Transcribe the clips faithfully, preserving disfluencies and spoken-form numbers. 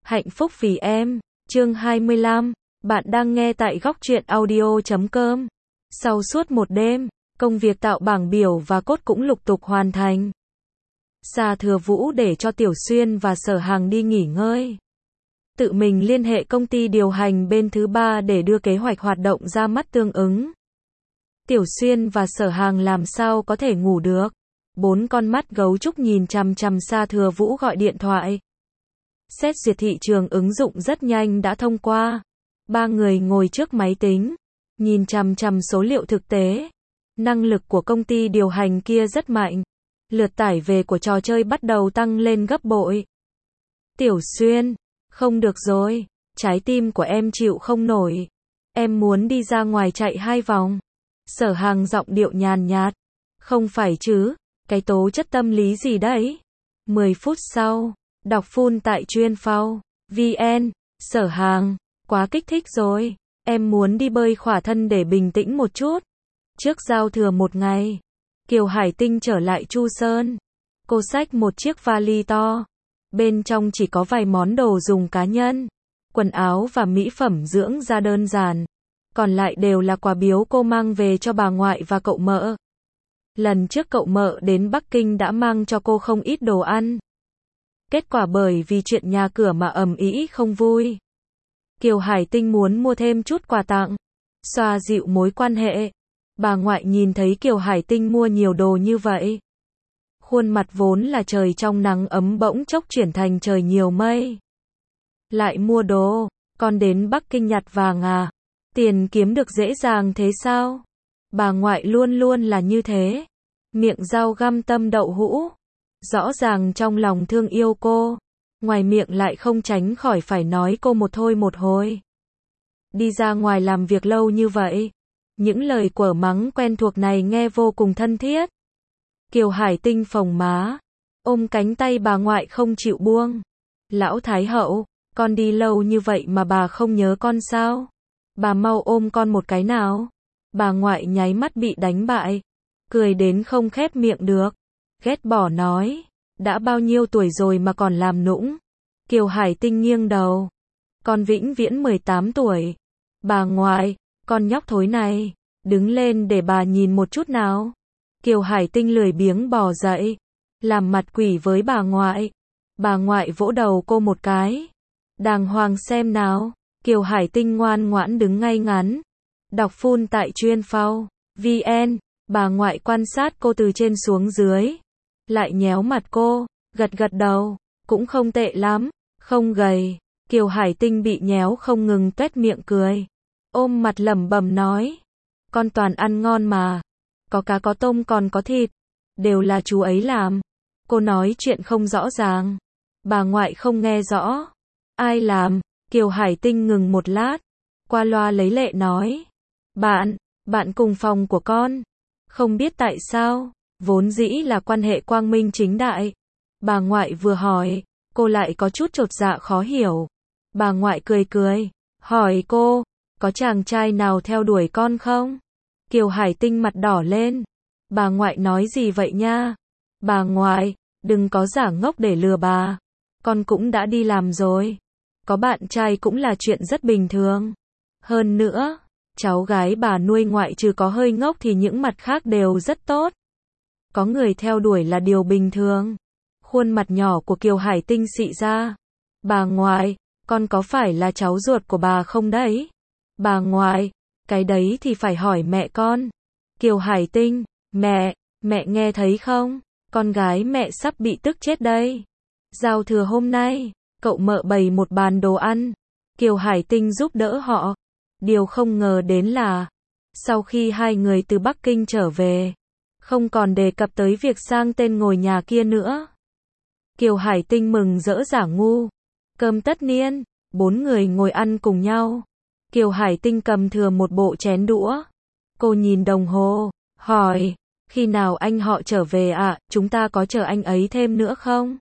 Hạnh phúc vì em, chương hai mươi lăm, bạn đang nghe tại góc truyện audio chấm com. Sau suốt một đêm, công việc tạo bảng biểu và cốt cũng lục tục hoàn thành. Sa Thừa Vũ để cho Tiểu Xuyên và Sở Hàng đi nghỉ ngơi. Tự mình liên hệ công ty điều hành bên thứ ba để đưa kế hoạch hoạt động ra mắt tương ứng. Tiểu Xuyên và Sở Hàng làm sao có thể ngủ được. Bốn con mắt gấu trúc nhìn chằm chằm Sa Thừa Vũ gọi điện thoại. Xét duyệt thị trường ứng dụng rất nhanh đã thông qua. Ba người ngồi trước máy tính, nhìn chằm chằm số liệu thực tế. Năng lực của công ty điều hành kia rất mạnh. Lượt tải về của trò chơi bắt đầu tăng lên gấp bội. Tiểu Xuyên, không được rồi, trái tim của em chịu không nổi. Em muốn đi ra ngoài chạy hai vòng. Sở Hàng giọng điệu nhàn nhạt. Không phải chứ, cái tố chất tâm lý gì đấy? mười phút sau, đọc full tại chuyên phao vê en, Sở Hàng, quá kích thích rồi. Em muốn đi bơi khỏa thân để bình tĩnh một chút. Trước giao thừa một ngày, Kiều Hải Tinh trở lại Chu Sơn. Cô xách một chiếc vali to. Bên trong chỉ có vài món đồ dùng cá nhân, quần áo và mỹ phẩm dưỡng da đơn giản. Còn lại đều là quà biếu cô mang về cho bà ngoại và cậu mợ. Lần trước cậu mợ đến Bắc Kinh đã mang cho cô không ít đồ ăn. Kết quả bởi vì chuyện nhà cửa mà ầm ĩ không vui. Kiều Hải Tinh muốn mua thêm chút quà tặng, xoa dịu mối quan hệ. Bà ngoại nhìn thấy Kiều Hải Tinh mua nhiều đồ như vậy. Khuôn mặt vốn là trời trong nắng ấm bỗng chốc chuyển thành trời nhiều mây. Lại mua đồ, con đến Bắc Kinh nhặt vàng à? Tiền kiếm được dễ dàng thế sao? Bà ngoại luôn luôn là như thế. Miệng dao găm tâm đậu hũ. Rõ ràng trong lòng thương yêu cô. Ngoài miệng lại không tránh khỏi phải nói cô một thôi một hồi. Đi ra ngoài làm việc lâu như vậy. Những lời quở mắng quen thuộc này nghe vô cùng thân thiết. Kiều Hải Tinh phồng má. Ôm cánh tay bà ngoại không chịu buông. Lão Thái Hậu, con đi lâu như vậy mà bà không nhớ con sao? Bà mau ôm con một cái nào. Bà ngoại nháy mắt bị đánh bại. Cười đến không khép miệng được. Ghét bỏ nói. Đã bao nhiêu tuổi rồi mà còn làm nũng. Kiều Hải Tinh nghiêng đầu. Con vĩnh viễn mười tám tuổi. Bà ngoại, con nhóc thối này. Đứng lên để bà nhìn một chút nào. Kiều Hải Tinh lười biếng bò dậy. Làm mặt quỷ với bà ngoại. Bà ngoại vỗ đầu cô một cái. Đàng hoàng xem nào. Kiều Hải Tinh ngoan ngoãn đứng ngay ngắn. Đọc full tại chuyên phao vê en. Bà ngoại quan sát cô từ trên xuống dưới. Lại nhéo mặt cô, gật gật đầu. Cũng không tệ lắm, không gầy. Kiều Hải Tinh bị nhéo không ngừng tuét miệng cười. Ôm mặt lẩm bẩm nói. Con toàn ăn ngon mà. Có cá có tôm còn có thịt. Đều là chú ấy làm. Cô nói chuyện không rõ ràng. Bà ngoại không nghe rõ. Ai làm? Kiều Hải Tinh ngừng một lát. Qua loa lấy lệ nói. Bạn, bạn cùng phòng của con. Không biết tại sao, vốn dĩ là quan hệ quang minh chính đại. Bà ngoại vừa hỏi, cô lại có chút chột dạ khó hiểu. Bà ngoại cười cười, hỏi cô, có chàng trai nào theo đuổi con không? Kiều Hải Tinh mặt đỏ lên. Bà ngoại nói gì vậy nha? Bà ngoại, đừng có giả ngốc để lừa bà. Con cũng đã đi làm rồi. Có bạn trai cũng là chuyện rất bình thường. Hơn nữa, cháu gái bà nuôi ngoại trừ có hơi ngốc thì những mặt khác đều rất tốt. Có người theo đuổi là điều bình thường. Khuôn mặt nhỏ của Kiều Hải Tinh xị ra. Bà ngoại, con có phải là cháu ruột của bà không đấy? Bà ngoại, cái đấy thì phải hỏi mẹ con. Kiều Hải Tinh, mẹ, mẹ nghe thấy không? Con gái mẹ sắp bị tức chết đây. Giao thừa hôm nay, cậu mợ bày một bàn đồ ăn. Kiều Hải Tinh giúp đỡ họ. Điều không ngờ đến là, sau khi hai người từ Bắc Kinh trở về, không còn đề cập tới việc sang tên ngồi nhà kia nữa. Kiều Hải Tinh mừng rỡ giả ngu. Cơm tất niên, bốn người ngồi ăn cùng nhau. Kiều Hải Tinh cầm thừa một bộ chén đũa. Cô nhìn đồng hồ, hỏi, khi nào anh họ trở về ạ, à, chúng ta có chờ anh ấy thêm nữa không?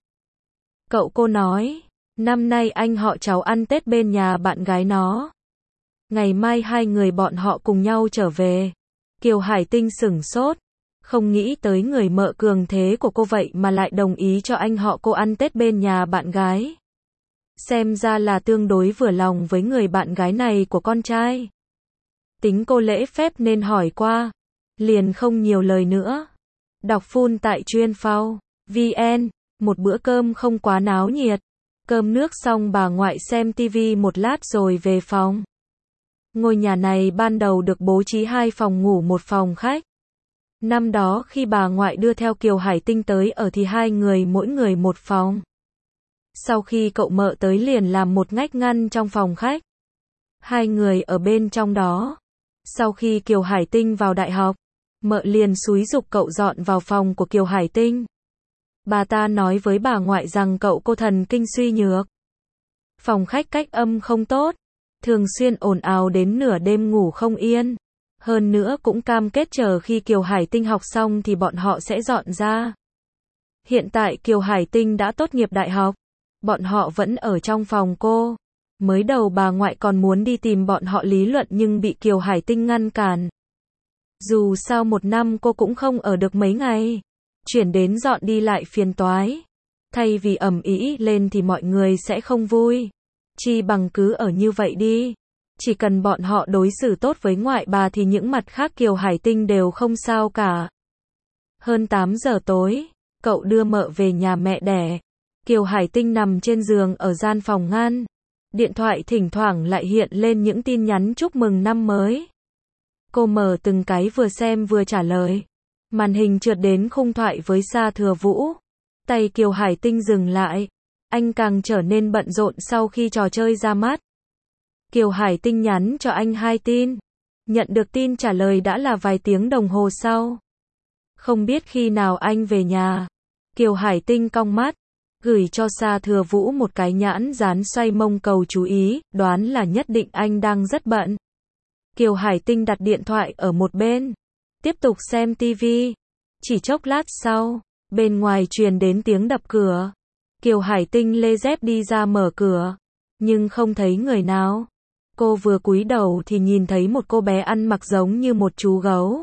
Cậu cô nói, năm nay anh họ cháu ăn Tết bên nhà bạn gái nó. Ngày mai hai người bọn họ cùng nhau trở về. Kiều Hải Tinh sửng sốt. Không nghĩ tới người mợ cường thế của cô vậy mà lại đồng ý cho anh họ cô ăn Tết bên nhà bạn gái. Xem ra là tương đối vừa lòng với người bạn gái này của con trai. Tính cô lễ phép nên hỏi qua. Liền không nhiều lời nữa. Đọc full tại chuyên phao vê en. Một bữa cơm không quá náo nhiệt. Cơm nước xong bà ngoại xem tivi một lát rồi về phòng. Ngôi nhà này ban đầu được bố trí hai phòng ngủ một phòng khách. Năm đó khi bà ngoại đưa theo Kiều Hải Tinh tới ở thì hai người mỗi người một phòng. Sau khi cậu mợ tới liền làm một ngách ngăn trong phòng khách. Hai người ở bên trong đó. Sau khi Kiều Hải Tinh vào đại học, mợ liền xúi giục cậu dọn vào phòng của Kiều Hải Tinh. Bà ta nói với bà ngoại rằng cậu cô thần kinh suy nhược. Phòng khách cách âm không tốt, thường xuyên ồn ào đến nửa đêm ngủ không yên. Hơn nữa cũng cam kết chờ khi Kiều Hải Tinh học xong thì bọn họ sẽ dọn ra. Hiện tại Kiều Hải Tinh đã tốt nghiệp đại học. Bọn họ vẫn ở trong phòng cô. Mới đầu bà ngoại còn muốn đi tìm bọn họ lý luận nhưng bị Kiều Hải Tinh ngăn cản. Dù sao một năm cô cũng không ở được mấy ngày. Chuyển đến dọn đi lại phiền toái. Thay vì ầm ĩ lên thì mọi người sẽ không vui. Chi bằng cứ ở như vậy đi. Chỉ cần bọn họ đối xử tốt với ngoại bà thì những mặt khác Kiều Hải Tinh đều không sao cả. Hơn tám giờ tối, cậu đưa mợ về nhà mẹ đẻ. Kiều Hải Tinh nằm trên giường ở gian phòng ngăn. Điện thoại thỉnh thoảng lại hiện lên những tin nhắn chúc mừng năm mới. Cô mở từng cái vừa xem vừa trả lời. Màn hình trượt đến khung thoại với Sa Thừa Vũ. Tay Kiều Hải Tinh dừng lại. Anh càng trở nên bận rộn sau khi trò chơi ra mắt. Kiều Hải Tinh nhắn cho anh hai tin. Nhận được tin trả lời đã là vài tiếng đồng hồ sau. Không biết khi nào anh về nhà. Kiều Hải Tinh cong mắt. Gửi cho Sa Thừa Vũ một cái nhãn dán xoay mông cầu chú ý. Đoán là nhất định anh đang rất bận. Kiều Hải Tinh đặt điện thoại ở một bên. Tiếp tục xem tivi. Chỉ chốc lát sau, bên ngoài truyền đến tiếng đập cửa. Kiều Hải Tinh lê dép đi ra mở cửa. Nhưng không thấy người nào. Cô vừa cúi đầu thì nhìn thấy một cô bé ăn mặc giống như một chú gấu.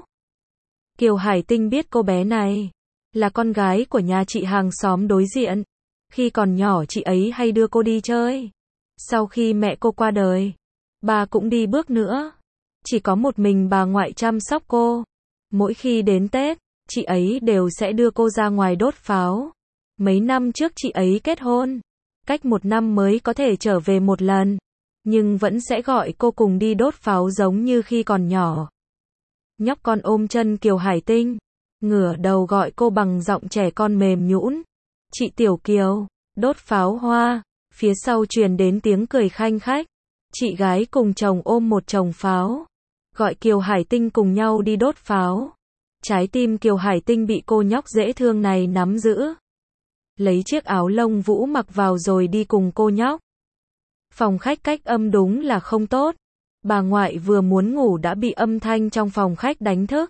Kiều Hải Tinh biết cô bé này là con gái của nhà chị hàng xóm đối diện. Khi còn nhỏ chị ấy hay đưa cô đi chơi. Sau khi mẹ cô qua đời, bà cũng đi bước nữa. Chỉ có một mình bà ngoại chăm sóc cô. Mỗi khi đến Tết, chị ấy đều sẽ đưa cô ra ngoài đốt pháo. Mấy năm trước chị ấy kết hôn. Cách một năm mới có thể trở về một lần. Nhưng vẫn sẽ gọi cô cùng đi đốt pháo giống như khi còn nhỏ. Nhóc con ôm chân Kiều Hải Tinh. Ngửa đầu gọi cô bằng giọng trẻ con mềm nhũn. Chị Tiểu Kiều, đốt pháo hoa. Phía sau truyền đến tiếng cười khanh khách. Chị gái cùng chồng ôm một chồng pháo. Gọi Kiều Hải Tinh cùng nhau đi đốt pháo. Trái tim Kiều Hải Tinh bị cô nhóc dễ thương này nắm giữ. Lấy chiếc áo lông vũ mặc vào rồi đi cùng cô nhóc. Phòng khách cách âm đúng là không tốt. Bà ngoại vừa muốn ngủ đã bị âm thanh trong phòng khách đánh thức.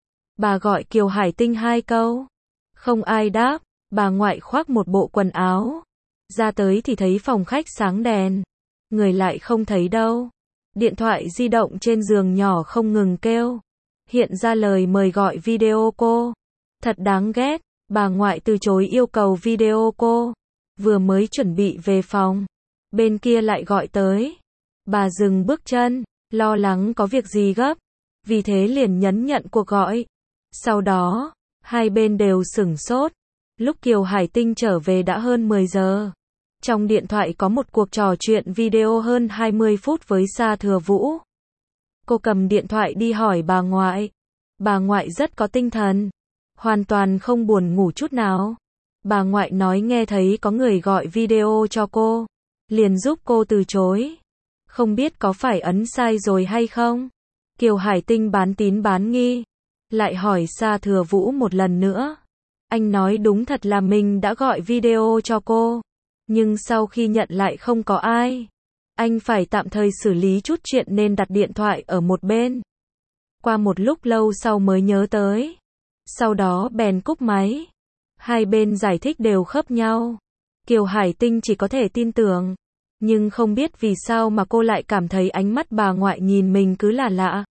Bà gọi Kiều Hải Tinh hai câu. Không ai đáp. Bà ngoại khoác một bộ quần áo. Ra tới thì thấy phòng khách sáng đèn. Người lại không thấy đâu. Điện thoại di động trên giường nhỏ không ngừng kêu. Hiện ra lời mời gọi video cô. Thật đáng ghét. Bà ngoại từ chối yêu cầu video cô. Vừa mới chuẩn bị về phòng. Bên kia lại gọi tới. Bà dừng bước chân. Lo lắng có việc gì gấp. Vì thế liền nhấn nhận cuộc gọi. Sau đó, hai bên đều sửng sốt. Lúc Kiều Hải Tinh trở về đã hơn mười giờ. Trong điện thoại có một cuộc trò chuyện video hơn hai mươi phút với Sa Thừa Vũ. Cô cầm điện thoại đi hỏi bà ngoại. Bà ngoại rất có tinh thần. Hoàn toàn không buồn ngủ chút nào. Bà ngoại nói nghe thấy có người gọi video cho cô. Liền giúp cô từ chối. Không biết có phải ấn sai rồi hay không? Kiều Hải Tinh bán tín bán nghi. Lại hỏi Sa Thừa Vũ một lần nữa. Anh nói đúng thật là mình đã gọi video cho cô. Nhưng sau khi nhận lại không có ai. Anh phải tạm thời xử lý chút chuyện nên đặt điện thoại ở một bên. Qua một lúc lâu sau mới nhớ tới. Sau đó bèn cúp máy. Hai bên giải thích đều khớp nhau. Kiều Hải Tinh chỉ có thể tin tưởng. Nhưng không biết vì sao mà cô lại cảm thấy ánh mắt bà ngoại nhìn mình cứ là lạ.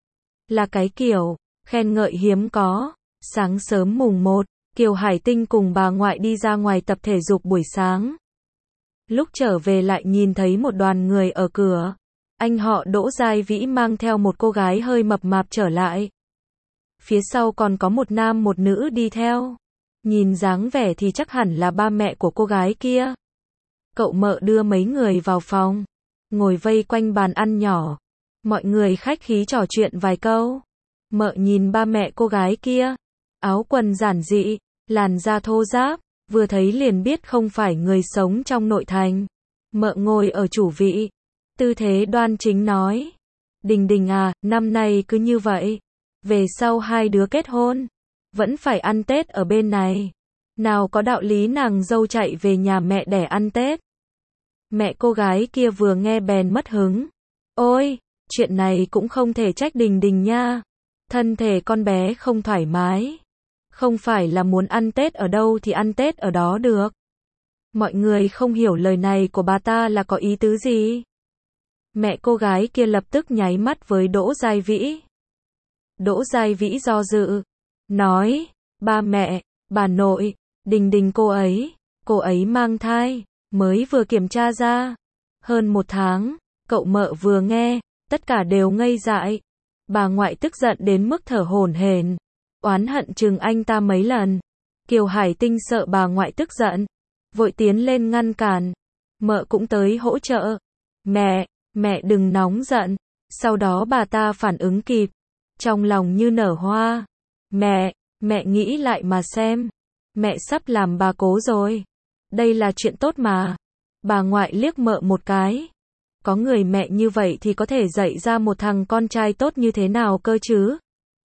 Là cái kiểu, khen ngợi hiếm có. Sáng sớm mùng một, Kiều Hải Tinh cùng bà ngoại đi ra ngoài tập thể dục buổi sáng. Lúc trở về lại nhìn thấy một đoàn người ở cửa. Anh họ Đỗ Giai Vĩ mang theo một cô gái hơi mập mạp trở lại. Phía sau còn có một nam một nữ đi theo. Nhìn dáng vẻ thì chắc hẳn là ba mẹ của cô gái kia. Cậu Mợ đưa mấy người vào phòng, ngồi vây quanh bàn ăn nhỏ. Mọi người khách khí trò chuyện vài câu. Mợ nhìn ba mẹ cô gái kia, áo quần giản dị, làn da thô ráp, vừa thấy liền biết không phải người sống trong nội thành. Mợ ngồi ở chủ vị, tư thế đoan chính nói: Đình Đình à, năm nay cứ như vậy, về sau hai đứa kết hôn, vẫn phải ăn Tết ở bên này. Nào có đạo lý nàng dâu chạy về nhà mẹ đẻ ăn Tết. Mẹ cô gái kia vừa nghe bèn mất hứng. Ôi, chuyện này cũng không thể trách Đình Đình nha. Thân thể con bé không thoải mái. Không phải là muốn ăn Tết ở đâu thì ăn Tết ở đó được. Mọi người không hiểu lời này của bà ta là có ý tứ gì. Mẹ cô gái kia lập tức nháy mắt với Đỗ Giai Vĩ. Đỗ Giai Vĩ do dự, nói: Ba mẹ, bà nội, Đình Đình cô ấy, cô ấy mang thai, mới vừa kiểm tra ra. Hơn một tháng, cậu Mợ vừa nghe, tất cả đều ngây dại. Bà ngoại tức giận đến mức thở hổn hển, oán hận chừng anh ta mấy lần. Kiều Hải Tinh sợ bà ngoại tức giận, vội tiến lên ngăn cản. Mợ cũng tới hỗ trợ. Mẹ, mẹ đừng nóng giận. Sau đó bà ta phản ứng kịp, trong lòng như nở hoa. Mẹ, mẹ nghĩ lại mà xem. Mẹ sắp làm bà cố rồi. Đây là chuyện tốt mà. Bà ngoại liếc Mợ một cái. Có người mẹ như vậy thì có thể dạy ra một thằng con trai tốt như thế nào cơ chứ?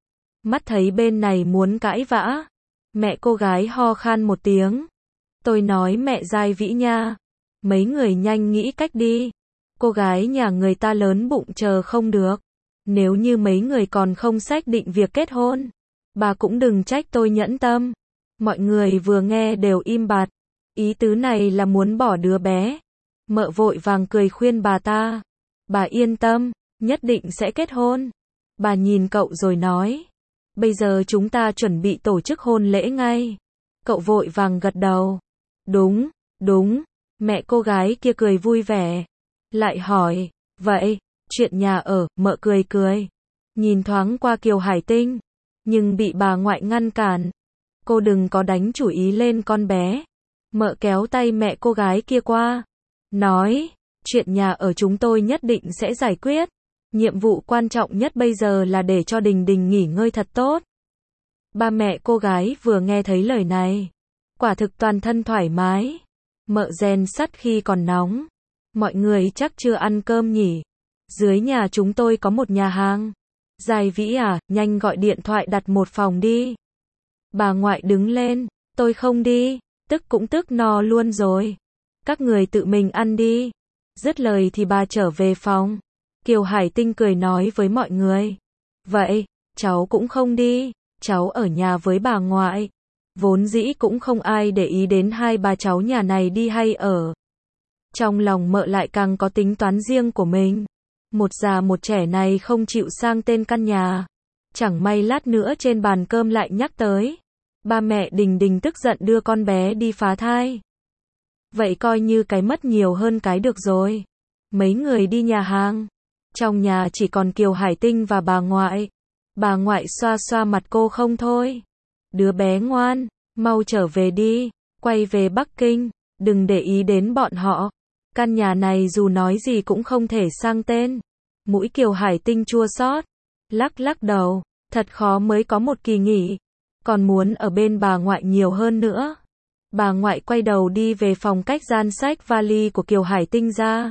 Mắt thấy bên này muốn cãi vã, mẹ cô gái ho khan một tiếng. Tôi nói mẹ Giai Vĩ nha, mấy người nhanh nghĩ cách đi. Cô gái nhà người ta lớn bụng chờ không được. Nếu như mấy người còn không xác định việc kết hôn, bà cũng đừng trách tôi nhẫn tâm. Mọi người vừa nghe đều im bặt. Ý tứ này là muốn bỏ đứa bé. Mợ vội vàng cười khuyên bà ta. Bà yên tâm, nhất định sẽ kết hôn. Bà nhìn cậu rồi nói: Bây giờ chúng ta chuẩn bị tổ chức hôn lễ ngay. Cậu vội vàng gật đầu. Đúng, đúng. Mẹ cô gái kia cười vui vẻ. Lại hỏi: Vậy, chuyện nhà ở? Mợ cười cười, nhìn thoáng qua Kiều Hải Tinh, nhưng bị bà ngoại ngăn cản. Cô đừng có đánh chủ ý lên con bé. Mợ kéo tay mẹ cô gái kia qua, nói: Chuyện nhà ở chúng tôi nhất định sẽ giải quyết. Nhiệm vụ quan trọng nhất bây giờ là để cho Đình Đình nghỉ ngơi thật tốt. Ba mẹ cô gái vừa nghe thấy lời này, quả thực toàn thân thoải mái. Mợ rèn sắt khi còn nóng. Mọi người chắc chưa ăn cơm nhỉ? Dưới nhà chúng tôi có một nhà hàng. Giai Vĩ à, nhanh gọi điện thoại đặt một phòng đi. Bà ngoại đứng lên. Tôi không đi. Tức cũng tức no luôn rồi. Các người tự mình ăn đi. Dứt lời thì bà trở về phòng. Kiều Hải Tinh cười nói với mọi người: Vậy, cháu cũng không đi. Cháu ở nhà với bà ngoại. Vốn dĩ cũng không ai để ý đến hai bà cháu nhà này đi hay ở. Trong lòng Mợ lại càng có tính toán riêng của mình. Một già một trẻ này không chịu sang tên căn nhà. Chẳng may lát nữa trên bàn cơm lại nhắc tới. Ba mẹ Đình Đình tức giận đưa con bé đi phá thai. Vậy coi như cái mất nhiều hơn cái được rồi. Mấy người đi nhà hàng. Trong nhà chỉ còn Kiều Hải Tinh và bà ngoại. Bà ngoại xoa xoa mặt cô không thôi. Đứa bé ngoan, mau trở về đi. Quay về Bắc Kinh. Đừng để ý đến bọn họ. Căn nhà này dù nói gì cũng không thể sang tên. Mũi Kiều Hải Tinh chua xót, lắc lắc đầu. Thật khó mới có một kỳ nghỉ. Còn muốn ở bên bà ngoại nhiều hơn nữa. Bà ngoại quay đầu đi về phòng cách gian sách vali của Kiều Hải Tinh ra.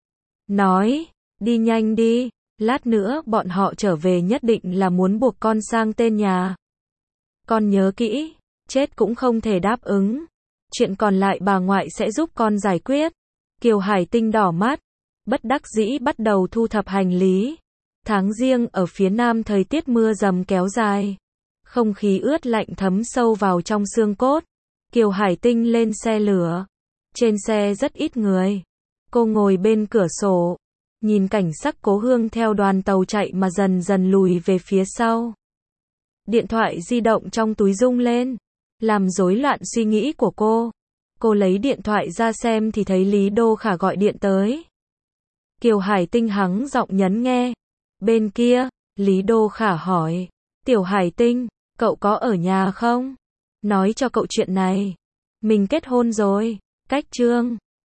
Nói, đi nhanh đi, lát nữa bọn họ trở về nhất định là muốn buộc con sang tên nhà. Con nhớ kỹ, chết cũng không thể đáp ứng. Chuyện còn lại bà ngoại sẽ giúp con giải quyết. Kiều Hải Tinh đỏ mắt, bất đắc dĩ bắt đầu thu thập hành lý. Tháng Giêng ở phía Nam thời tiết mưa dầm kéo dài. Không khí ướt lạnh thấm sâu vào trong xương cốt. Kiều Hải Tinh lên xe lửa. Trên xe rất ít người. Cô ngồi bên cửa sổ, nhìn cảnh sắc cố hương theo đoàn tàu chạy mà dần dần lùi về phía sau. Điện thoại di động trong túi rung lên, làm rối loạn suy nghĩ của cô. Cô lấy điện thoại ra xem thì thấy Lý Đô Khả gọi điện tới. Kiều Hải Tinh hắng giọng nhấn nghe. Bên kia, Lý Đô Khả hỏi. Tiểu Hải Tinh, cậu có ở nhà không? Nói cho cậu chuyện này. Mình kết hôn rồi. Cách Trương.